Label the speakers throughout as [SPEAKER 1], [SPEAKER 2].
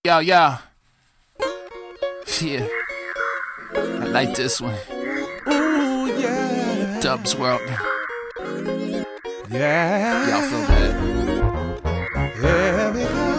[SPEAKER 1] Yo, yo. Yeah. I like this one.
[SPEAKER 2] Ooh, yeah.
[SPEAKER 1] Dubs World.
[SPEAKER 2] Yeah.
[SPEAKER 1] Y'all feel that?
[SPEAKER 2] Here we go.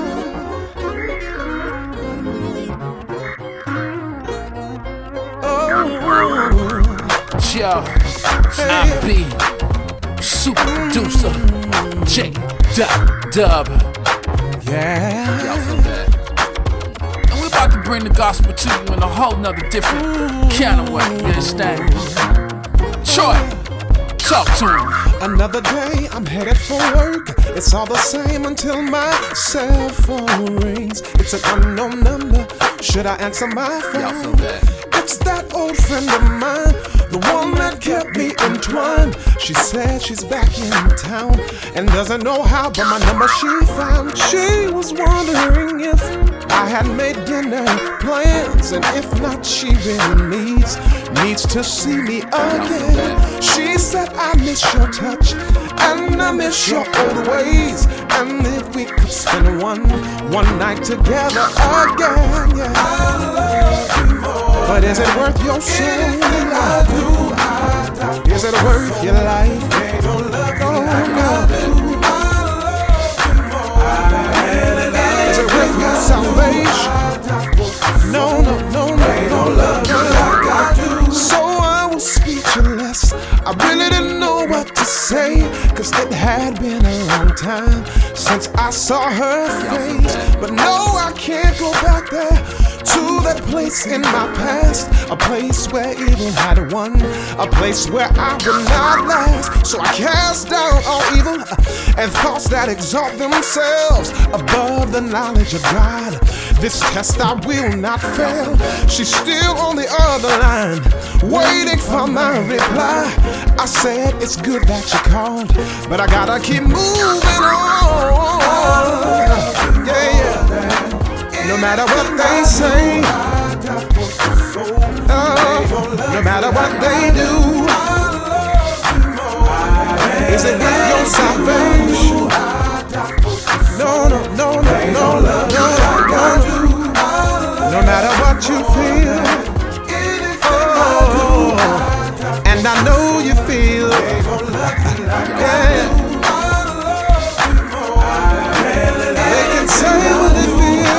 [SPEAKER 2] Oh.
[SPEAKER 1] Yo. I be super producer. J. Dub.
[SPEAKER 2] Yeah.
[SPEAKER 1] Y'all feel that? And we're about to bring the gospel to you in a whole nother different kind of way. You understand? Troy, talk to him.
[SPEAKER 2] Another day, I'm headed for work. It's all the same until my cell phone rings. It's an unknown number. Should I answer my
[SPEAKER 1] Y'all feel
[SPEAKER 2] phone?
[SPEAKER 1] that?
[SPEAKER 2] It's that old friend of mine, the one that kept me entwined. She said she's back in town and doesn't know how, but my number she found. She was wondering if I had made dinner plans, and if not, she really needs to see me again. She said, I miss your touch and I miss your old ways, and if we could spend one night together again, yeah. I love you more. But is it worth your soul? I do. Is it worth your life? They don't love you like I do. Is it worth your salvation? No, no, no, no. They don't love you like I do. So I was speechless. I really didn't know what to say, cause it had been a long time since I saw her face. But no, I can't go back there to that place in my past, a place where evil had won, a place where I would not last. So I cast down all evil and thoughts that exalt themselves above the knowledge of God. This test I will not fail. She's still on the other line, waiting for my reply. I said it's good that you called, but I gotta keep moving on. Yeah, yeah. No matter what they say, no matter what they do, is it with your salvation? No, no, no, no, no, no, no. No matter what you feel, oh, and I know you feel, yeah. They can say what they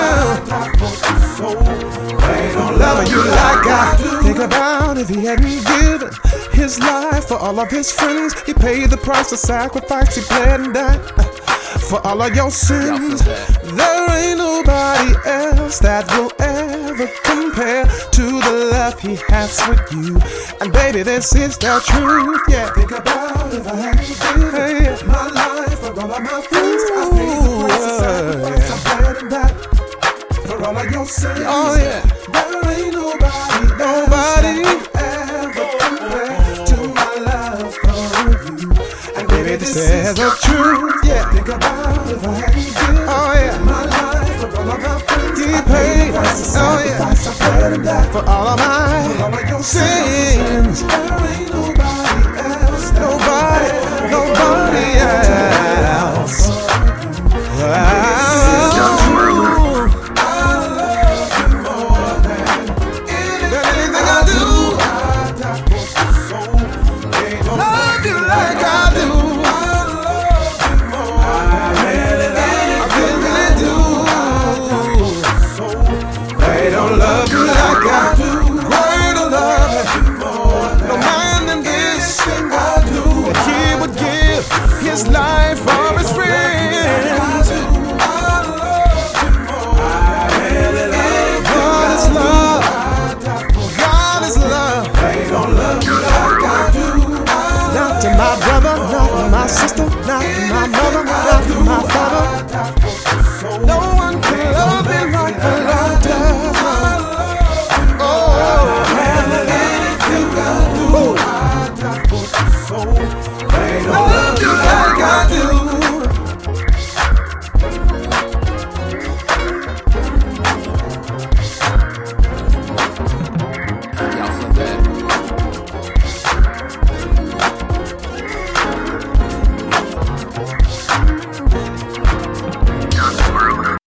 [SPEAKER 2] feel. Loving you like I do. Think about if he hadn't given his life for all of his friends. He paid the price of sacrifice. He bled and died for all of your sins. There ain't nobody else that will ever compare to the love he has for you. And baby, this is the truth. Yeah. Think about if I hadn't given my life for all of my friends. I paid the price of sacrifice. I bled and died for all of your sins. Oh yeah. There ain't nobody ever compare to my love for you. And baby, this is the truth. Yeah. Think about if I hadn't given my life for all of my friends. He paid, oh yeah, for all of my sins. There ain't nobody else. Nobody else. His life